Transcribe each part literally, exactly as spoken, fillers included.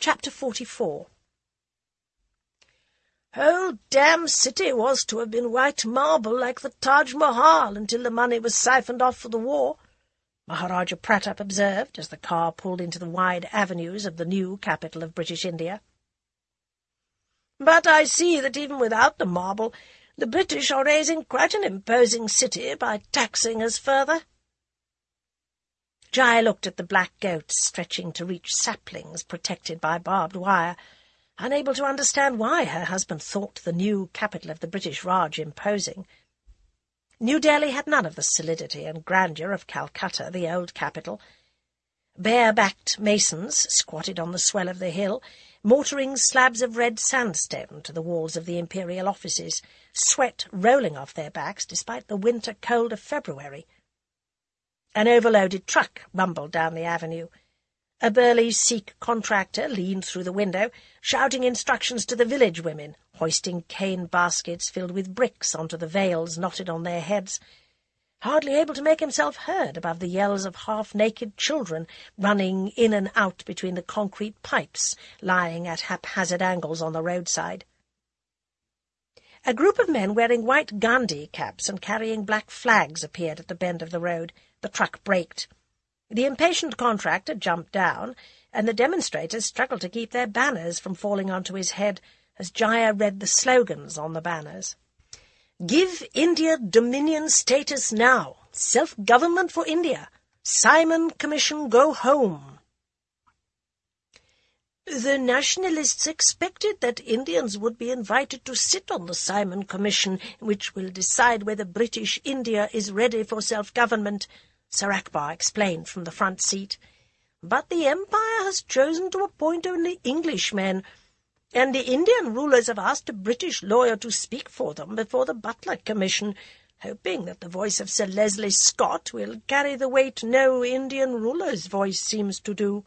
Chapter forty-four. Whole damn city was to have been white marble like the Taj Mahal until the money was siphoned off for the war, Maharaja Pratap observed as the car pulled into the wide avenues of the new capital of British India. But I see that even without the marble, the British are raising quite an imposing city by taxing us further. Jaya looked at the black goats stretching to reach saplings protected by barbed wire, unable to understand why her husband thought the new capital of the British Raj imposing. New Delhi had none of the solidity and grandeur of Calcutta, the old capital. Bare-backed masons squatted on the swell of the hill, mortaring slabs of red sandstone to the walls of the imperial offices, sweat rolling off their backs despite the winter cold of February. An overloaded truck rumbled down the avenue. A burly Sikh contractor leaned through the window, shouting instructions to the village women, hoisting cane baskets filled with bricks onto the veils knotted on their heads, hardly able to make himself heard above the yells of half-naked children running in and out between the concrete pipes lying at haphazard angles on the roadside. A group of men wearing white Gandhi caps and carrying black flags appeared at the bend of the road. The truck braked. The impatient contractor jumped down, and the demonstrators struggled to keep their banners from falling onto his head as Jaya read the slogans on the banners. Give India Dominion status now. Self-government for India. Simon Commission go home. The nationalists expected that Indians would be invited to sit on the Simon Commission, which will decide whether British India is ready for self-government, Sir Akbar explained from the front seat. But the Empire has chosen to appoint only Englishmen, and the Indian rulers have asked a British lawyer to speak for them before the Butler Commission, hoping that the voice of Sir Leslie Scott will carry the weight no Indian ruler's voice seems to do.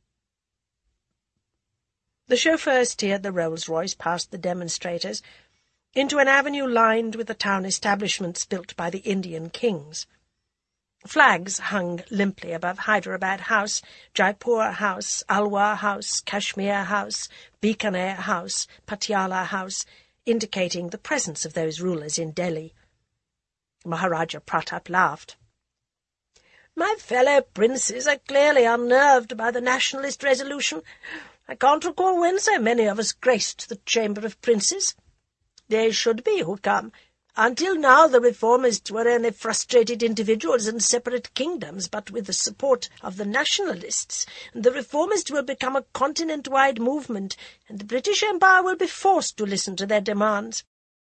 The chauffeur steered the Rolls-Royce past the demonstrators into an avenue lined with the town establishments built by the Indian kings. Flags hung limply above Hyderabad House, Jaipur House, Alwar House, Kashmir House, Bikaner House, Patiala House, indicating the presence of those rulers in Delhi. Maharaja Pratap laughed. My fellow princes are clearly unnerved by the nationalist resolution. I can't recall when so many of us graced the Chamber of Princes. They should be, Hukam. Until now the reformists were only frustrated individuals in separate kingdoms, but with the support of the nationalists, the reformists will become a continent-wide movement, and the British Empire will be forced to listen to their demands.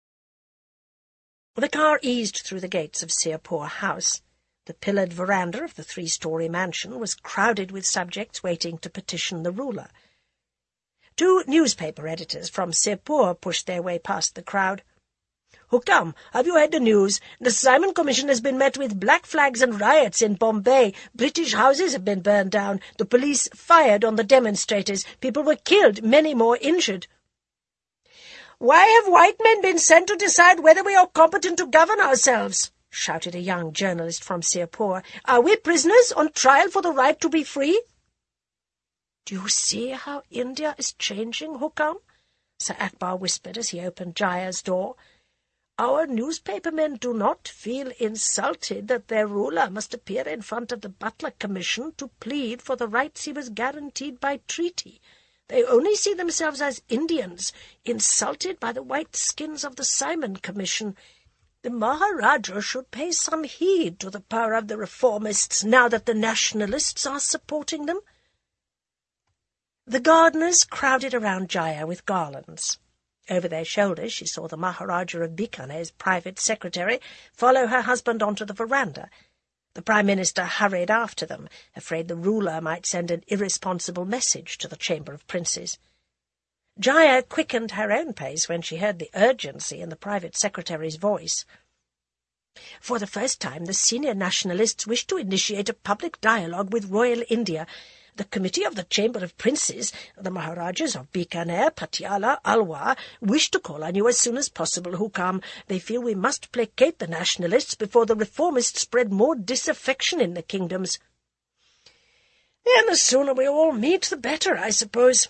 The car eased through the gates of Sirpur House. The pillared veranda of the three-storey mansion was crowded with subjects waiting to petition the ruler. Two newspaper editors from Sirpur pushed their way past the crowd. Hukam, have you heard the news? The Simon Commission has been met with black flags and riots in Bombay. British houses have been burned down. The police fired on the demonstrators. People were killed, many more injured. Why have white men been sent to decide whether we are competent to govern ourselves? Shouted a young journalist from Sirpur. Are we prisoners on trial for the right to be free? Do you see how India is changing, Hukam? Sir Akbar whispered as he opened Jaya's door. Our newspapermen do not feel insulted that their ruler must appear in front of the Butler Commission to plead for the rights he was guaranteed by treaty. They only see themselves as Indians, insulted by the white skins of the Simon Commission. The Maharaja should pay some heed to the power of the reformists now that the nationalists are supporting them. The gardeners crowded around Jaya with garlands. Over their shoulders she saw the Maharaja of Bikaner's private secretary follow her husband onto the veranda. The Prime Minister hurried after them, afraid the ruler might send an irresponsible message to the Chamber of Princes. Jaya quickened her own pace when she heard the urgency in the private secretary's voice. For the first time the senior nationalists wish to initiate a public dialogue with Royal India. The Committee of the Chamber of Princes, the Maharajas of Bikaner, Patiala, Alwar, wish to call on you as soon as possible, Hukam. They feel we must placate the nationalists before the reformists spread more disaffection in the kingdoms. Then the sooner we all meet, the better, I suppose.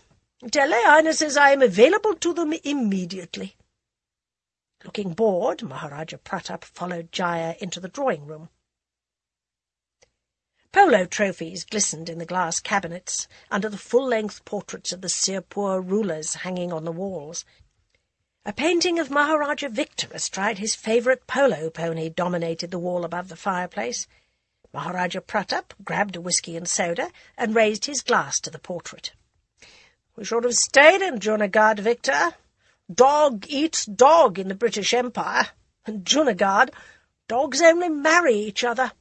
Tell their Highnesses I am available to them immediately." Looking bored, Maharaja Pratap followed Jaya into the drawing-room. Polo trophies glistened in the glass cabinets under the full-length portraits of the Sirpur rulers hanging on the walls. A painting of Maharaja Victor astride his favourite polo pony dominated the wall above the fireplace. Maharaja Pratap grabbed a whisky and soda and raised his glass to the portrait. "We should have stayed in Junagadh, Victor. Dog eats dog in the British Empire, and Junagadh, dogs only marry each other."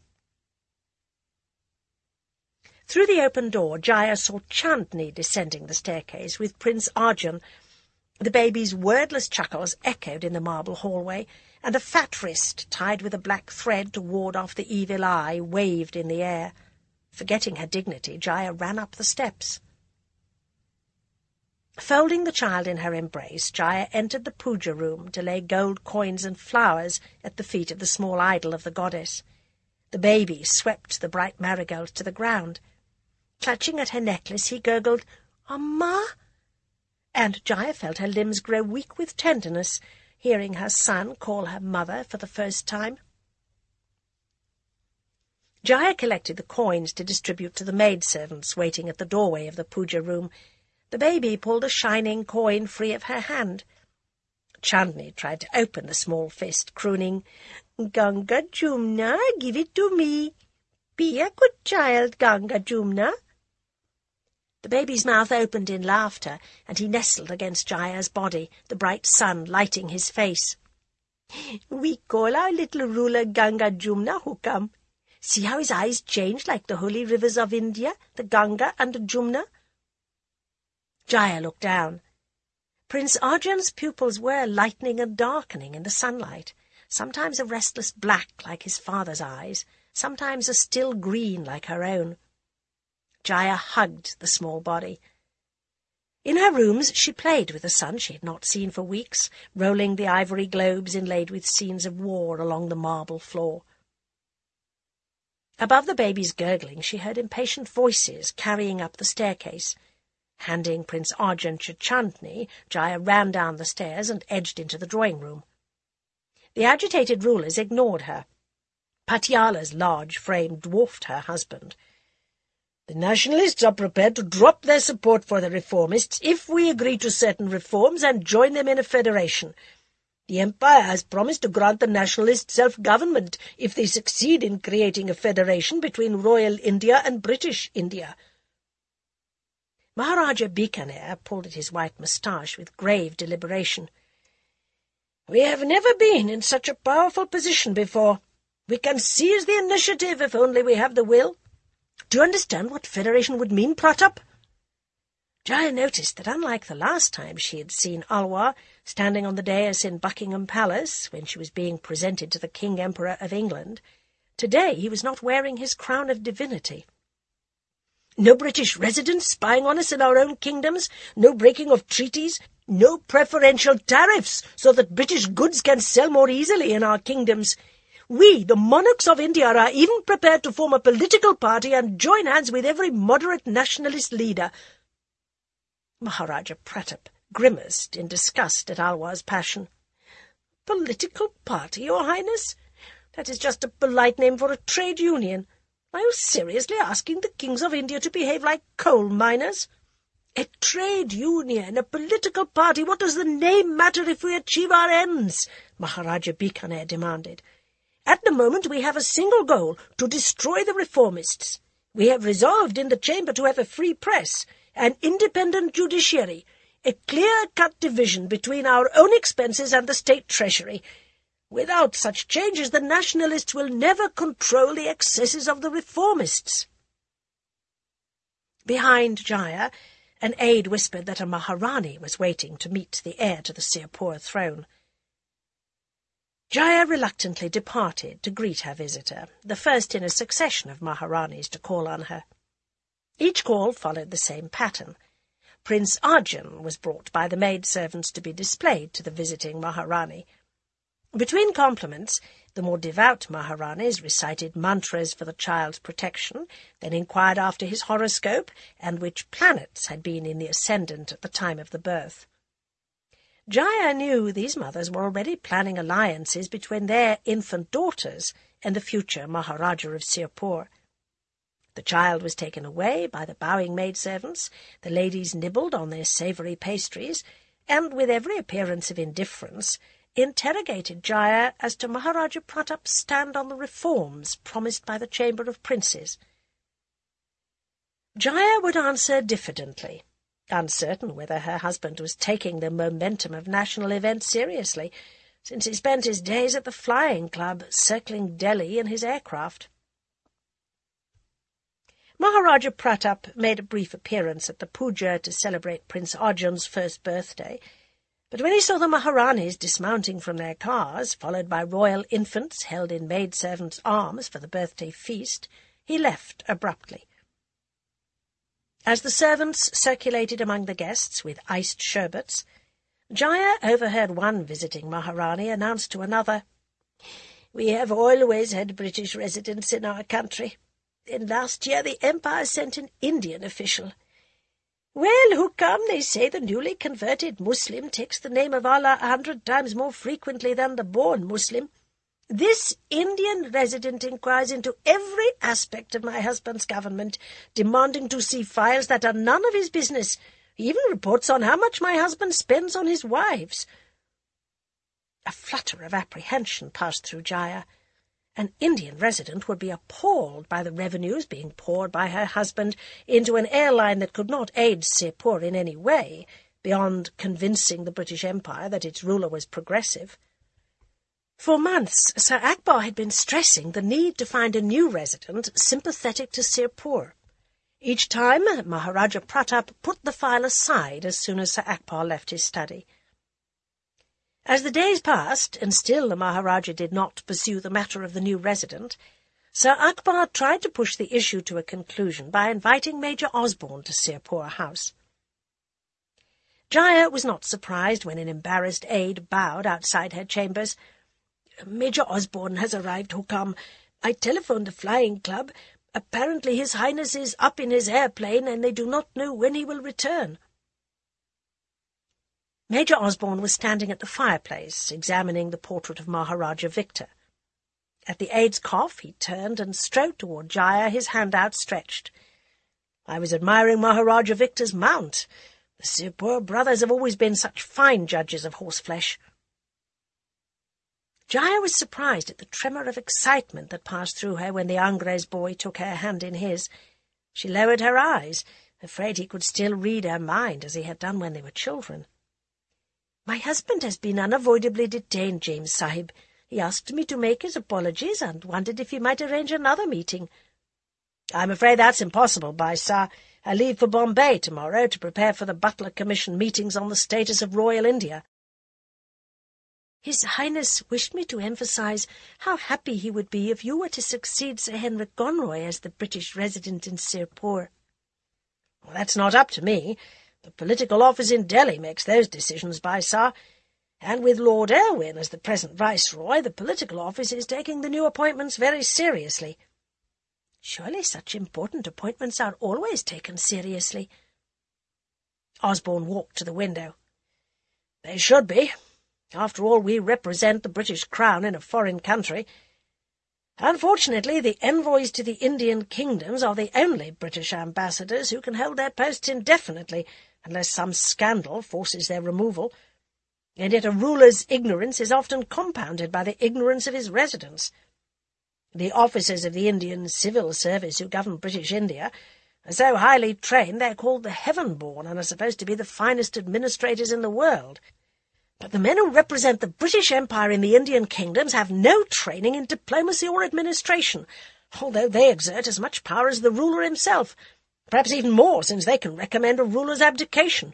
Through the open door, Jaya saw Chandni descending the staircase with Prince Arjun. The baby's wordless chuckles echoed in the marble hallway, and a fat wrist, tied with a black thread to ward off the evil eye, waved in the air. Forgetting her dignity, Jaya ran up the steps. Folding the child in her embrace, Jaya entered the puja room to lay gold coins and flowers at the feet of the small idol of the goddess. The baby swept the bright marigolds to the ground. Clutching at her necklace, he gurgled, "Amma!" And Jaya felt her limbs grow weak with tenderness, hearing her son call her mother for the first time. Jaya collected the coins to distribute to the maidservants waiting at the doorway of the puja room. The baby pulled a shining coin free of her hand. Chandni tried to open the small fist, crooning, "Ganga Jumna, give it to me. Be a good child, Ganga Jumna." The baby's mouth opened in laughter, and he nestled against Jaya's body, the bright sun lighting his face. "We call our little ruler Ganga Jumna, Hukam. See how his eyes change like the holy rivers of India, the Ganga and the Jumna." Jaya looked down. Prince Arjun's pupils were lightening and darkening in the sunlight, sometimes a restless black like his father's eyes, sometimes a still green like her own. Jaya hugged the small body. In her rooms she played with the son she had not seen for weeks, rolling the ivory globes inlaid with scenes of war along the marble floor. Above the baby's gurgling she heard impatient voices carrying up the staircase. Handing Prince Arjun to Chandni, Jaya ran down the stairs and edged into the drawing-room. The agitated rulers ignored her. Patiala's large frame dwarfed her husband. "The nationalists are prepared to drop their support for the reformists if we agree to certain reforms and join them in a federation. The Empire has promised to grant the nationalists self-government if they succeed in creating a federation between Royal India and British India." Maharaja Bikaner pulled at his white moustache with grave deliberation. "We have never been in such a powerful position before. We can seize the initiative if only we have the will. Do you understand what federation would mean, Pratap?" Jaya noticed that unlike the last time she had seen Alwar standing on the dais in Buckingham Palace when she was being presented to the King Emperor of England, today he was not wearing his crown of divinity. "No British residents spying on us in our own kingdoms, no breaking of treaties, no preferential tariffs so that British goods can sell more easily in our kingdoms. We, the monarchs of India, are even prepared to form a political party and join hands with every moderate nationalist leader." Maharaja Pratap grimaced in disgust at Alwar's passion. "Political party, Your Highness? That is just a polite name for a trade union. Are you seriously asking the kings of India to behave like coal miners? A trade union, a political party, what does the name matter if we achieve our ends?" Maharaja Bikaner demanded. "At the moment we have a single goal, to destroy the reformists. We have resolved in the chamber to have a free press, an independent judiciary, a clear-cut division between our own expenses and the state treasury. Without such changes, the nationalists will never control the excesses of the reformists." Behind Jaya, an aide whispered that a Maharani was waiting to meet the heir to the Sirpur throne. Jaya reluctantly departed to greet her visitor, the first in a succession of Maharanis to call on her. Each call followed the same pattern. Prince Arjun was brought by the maidservants to be displayed to the visiting Maharani. Between compliments, The more devout Maharanis recited mantras for the child's protection, then inquired after his horoscope and which planets had been in the ascendant at the time of the birth. Jaya knew these mothers were already planning alliances between their infant daughters and the future Maharaja of Sirpur. The child was taken away by the bowing maidservants, the ladies nibbled on their savoury pastries, and, with every appearance of indifference, interrogated Jaya as to Maharaja Pratap's stand on the reforms promised by the Chamber of Princes. Jaya would answer diffidently, uncertain whether her husband was taking the momentum of national events seriously, since he spent his days at the flying club, circling Delhi in his aircraft. Maharaja Pratap made a brief appearance at the puja to celebrate Prince Arjun's first birthday, but when he saw the Maharanis dismounting from their cars, followed by royal infants held in maidservants' arms for the birthday feast, he left abruptly. As the servants circulated among the guests with iced sherbets, Jaya overheard one visiting Maharani announce to another, "We have always had British residents in our country. Then last year the Empire sent an Indian official. Well, Hukam, they say the newly converted Muslim takes the name of Allah a hundred times more frequently than the born Muslim. This Indian resident inquires into every aspect of my husband's government, demanding to see files that are none of his business. He even reports on how much my husband spends on his wives." A flutter of apprehension passed through Jaya. An Indian resident would be appalled by the revenues being poured by her husband into an airline that could not aid Sirpur in any way, beyond convincing the British Empire that its ruler was progressive. For months, Sir Akbar had been stressing the need to find a new resident sympathetic to Sirpur. Each time, Maharaja Pratap put the file aside as soon as Sir Akbar left his study. As the days passed, and still the Maharaja did not pursue the matter of the new resident, Sir Akbar tried to push the issue to a conclusion by inviting Major Osborne to Sirpur House. Jaya was not surprised when an embarrassed aide bowed outside her chambers. "Major Osborne has arrived, Hukam. I telephoned the flying club. Apparently His Highness is up in his airplane, and they do not know when he will return." Major Osborne was standing at the fireplace, examining the portrait of Maharaja Victor. At the aide's cough, he turned and strode toward Jaya, his hand outstretched. "I was admiring Maharaja Victor's mount. The Sirpur brothers have always been such fine judges of horseflesh." Jaya was surprised at the tremor of excitement that passed through her when the Angrez boy took her hand in his. She lowered her eyes, afraid he could still read her mind as he had done when they were children. "My husband has been unavoidably detained, James Sahib. He asked me to make his apologies and wondered if he might arrange another meeting." "I'm afraid that's impossible, Bhai Sah. I leave for Bombay tomorrow to prepare for the Butler Commission meetings on the status of Royal India." "His Highness wished me to emphasize how happy he would be if you were to succeed Sir Henrik Conroy as the British resident in Sirpur." "Well, that's not up to me. The political office in Delhi makes those decisions, Bhai Sah. And with Lord Elwyn as the present Viceroy, the political office is taking the new appointments very seriously." "Surely such important appointments are always taken seriously." Osborne walked to the window. "They should be. After all, we represent the British Crown in a foreign country. Unfortunately, the envoys to the Indian kingdoms are the only British ambassadors who can hold their posts indefinitely, unless some scandal forces their removal. And yet a ruler's ignorance is often compounded by the ignorance of his residents. The officers of the Indian civil service who govern British India are so highly trained they're called the heaven-born and are supposed to be the finest administrators in the world. But the men who represent the British Empire in the Indian kingdoms have no training in diplomacy or administration, although they exert as much power as the ruler himself, perhaps even more, since they can recommend a ruler's abdication."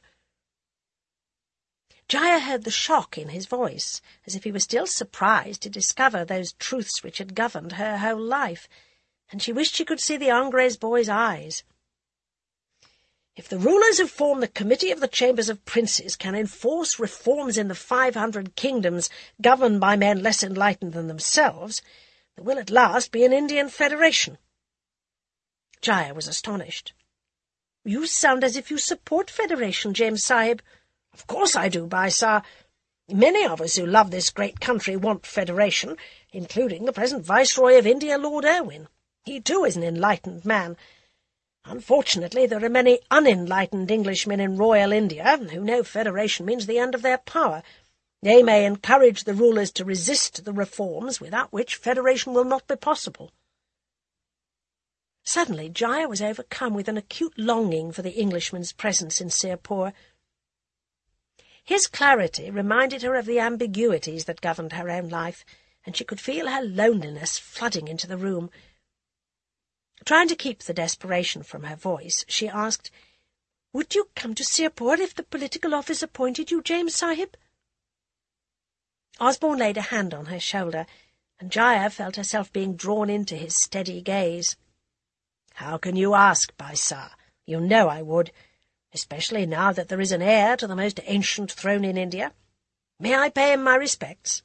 Jaya heard the shock in his voice, as if he were still surprised to discover those truths which had governed her whole life, and she wished she could see the Angrez boy's eyes. If the rulers who form the Committee of the Chambers of Princes can enforce reforms in the five hundred kingdoms governed by men less enlightened than themselves, there will at last be an Indian federation." Jaya was astonished. "You sound as if you support federation, James Sahib." "Of course I do, Bhai Sah. Many of us who love this great country want federation, including the present Viceroy of India, Lord Irwin. He too is an enlightened man. Unfortunately, there are many unenlightened Englishmen in royal India who know federation means the end of their power. They may encourage the rulers to resist the reforms, without which federation will not be possible." Suddenly Jaya was overcome with an acute longing for the Englishman's presence in Sirpur. His clarity reminded her of the ambiguities that governed her own life, and she could feel her loneliness flooding into the room. Trying to keep the desperation from her voice, she asked, "Would you come to Sirpur if the political office appointed you, James Sahib?" Osborne laid a hand on her shoulder, and Jaya felt herself being drawn into his steady gaze. "How can you ask, Bhai Sah? You know I would, especially now that there is an heir to the most ancient throne in India. May I pay him my respects?"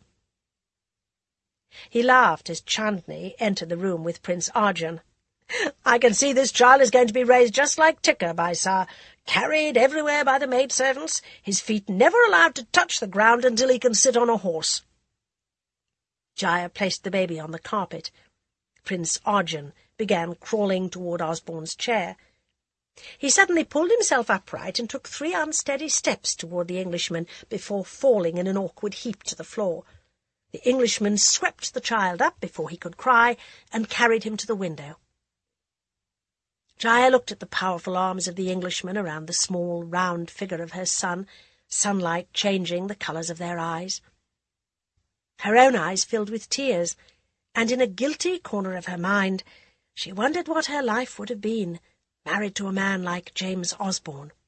He laughed as Chandni entered the room with Prince Arjun. "I can see this child is going to be raised just like Tikka, Bhai Sah, carried everywhere by the maidservants, his feet never allowed to touch the ground until he can sit on a horse." Jaya placed the baby on the carpet. Prince Arjun began crawling toward Osborne's chair. He suddenly pulled himself upright and took three unsteady steps toward the Englishman before falling in an awkward heap to the floor. The Englishman swept the child up before he could cry and carried him to the window. Jaya looked at the powerful arms of the Englishman around the small, round figure of her son, sunlight changing the colours of their eyes. Her own eyes filled with tears, and in a guilty corner of her mind she wondered what her life would have been, married to a man like James Osborne.